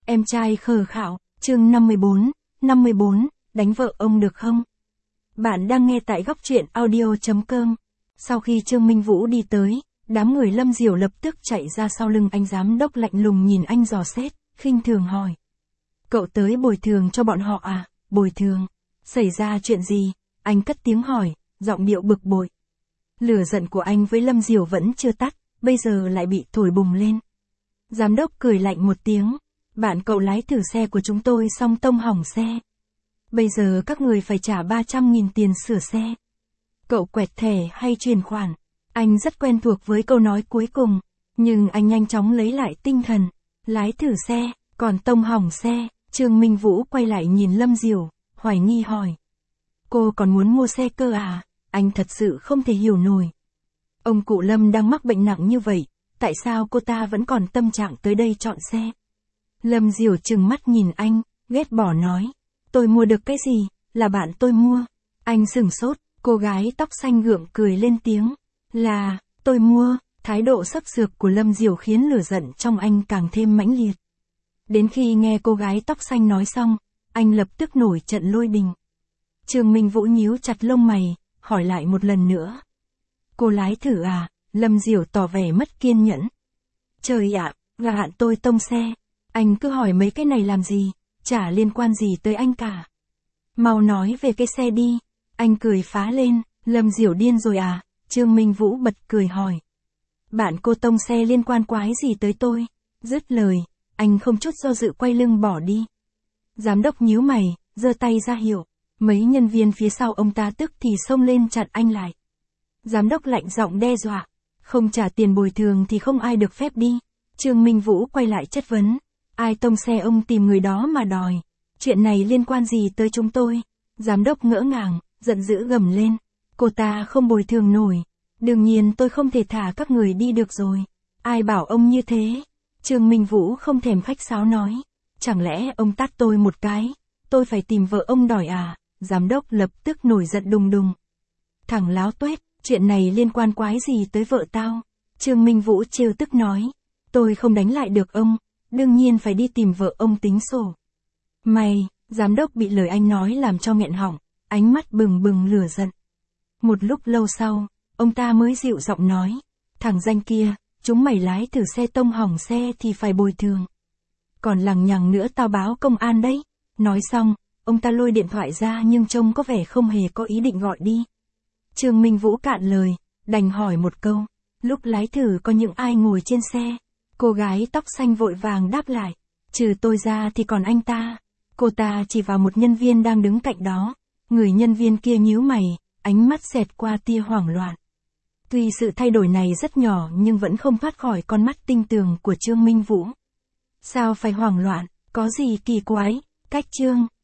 Em trai khờ khạo, chương 54, đánh vợ ông được không? Bạn đang nghe tại góc truyện audio.com. Sau khi Trương Minh Vũ đi tới, đám người Lâm Diểu lập tức chạy ra sau lưng anh giám đốc lạnh lùng nhìn anh dò xét, khinh thường hỏi. Cậu tới bồi thường cho bọn họ à? Bồi thường? Xảy ra chuyện gì? Anh cất tiếng hỏi, giọng điệu bực bội. Lửa giận của anh với Lâm Diểu vẫn chưa tắt, bây giờ lại bị thổi bùng lên. Giám đốc cười lạnh một tiếng. Bạn cậu lái thử xe của chúng tôi xong tông hỏng xe. Bây giờ các người phải trả 300.000 tiền sửa xe. Cậu quẹt thẻ hay chuyển khoản? Anh rất quen thuộc với câu nói cuối cùng, nhưng anh nhanh chóng lấy lại tinh thần. Lái thử xe, còn tông hỏng xe. Trương Minh Vũ quay lại nhìn Lâm Diểu, hoài nghi hỏi. Cô còn muốn mua xe cơ à? Anh thật sự không thể hiểu nổi. Ông cụ Lâm đang mắc bệnh nặng như vậy, tại sao cô ta vẫn còn tâm trạng tới đây chọn xe? Lâm Diểu trừng mắt nhìn anh, ghét bỏ nói. Tôi mua được cái gì, là bạn tôi mua. Anh sửng sốt, cô gái tóc xanh gượng cười lên tiếng. Là, tôi mua. Thái độ sấp sược của Lâm Diểu khiến lửa giận trong anh càng thêm mãnh liệt. Đến khi nghe cô gái tóc xanh nói xong, anh lập tức nổi trận lôi đình. Trương Minh Vũ nhíu chặt lông mày, hỏi lại một lần nữa. Cô lái thử à? Lâm Diểu tỏ vẻ mất kiên nhẫn. Trời ạ, gà hạn tôi tông xe. Anh cứ hỏi mấy cái này làm gì, chả liên quan gì tới anh cả. Mau nói về cái xe đi. Anh cười phá lên, Lâm Diểu điên rồi à? Trương Minh Vũ bật cười hỏi. Bạn cô tông xe liên quan quái gì tới tôi? Dứt lời, anh không chút do dự quay lưng bỏ đi. Giám đốc nhíu mày, giơ tay ra hiệu. Mấy nhân viên phía sau ông ta tức thì xông lên chặn anh lại. Giám đốc lạnh giọng đe dọa. Không trả tiền bồi thường thì không ai được phép đi. Trương Minh Vũ quay lại chất vấn. Ai tông xe ông tìm người đó mà đòi. Chuyện này liên quan gì tới chúng tôi? Giám đốc ngỡ ngàng, giận dữ gầm lên. Cô ta không bồi thường nổi. Đương nhiên tôi không thể thả các người đi được rồi. Ai bảo ông như thế? Trương Minh Vũ không thèm khách sáo nói. Chẳng lẽ ông tát tôi một cái? Tôi phải tìm vợ ông đòi à? Giám đốc lập tức nổi giận đùng đùng. Thằng láo tuét, chuyện này liên quan quái gì tới vợ tao? Trương Minh Vũ trêu tức nói. Tôi không đánh lại được ông, đương nhiên phải đi tìm vợ ông tính sổ. Mày, giám đốc bị lời anh nói làm cho nghẹn họng, ánh mắt bừng bừng lửa giận. Một lúc lâu sau, ông ta mới dịu giọng nói. Thằng danh kia, chúng mày lái thử xe tông hỏng xe thì phải bồi thường. Còn lằng nhằng nữa tao báo công an đấy. Nói xong, ông ta lôi điện thoại ra nhưng trông có vẻ không hề có ý định gọi đi. Trương Minh Vũ cạn lời, đành hỏi một câu. Lúc lái thử có những ai ngồi trên xe? Cô gái tóc xanh vội vàng đáp lại. Trừ tôi ra thì còn anh ta. Cô ta chỉ vào một nhân viên đang đứng cạnh đó. Người nhân viên kia nhíu mày, ánh mắt xẹt qua tia hoảng loạn. Tuy sự thay đổi này rất nhỏ nhưng vẫn không thoát khỏi con mắt tinh tường của Trương Minh Vũ. Sao phải hoảng loạn, có gì kỳ quái? Cách Trương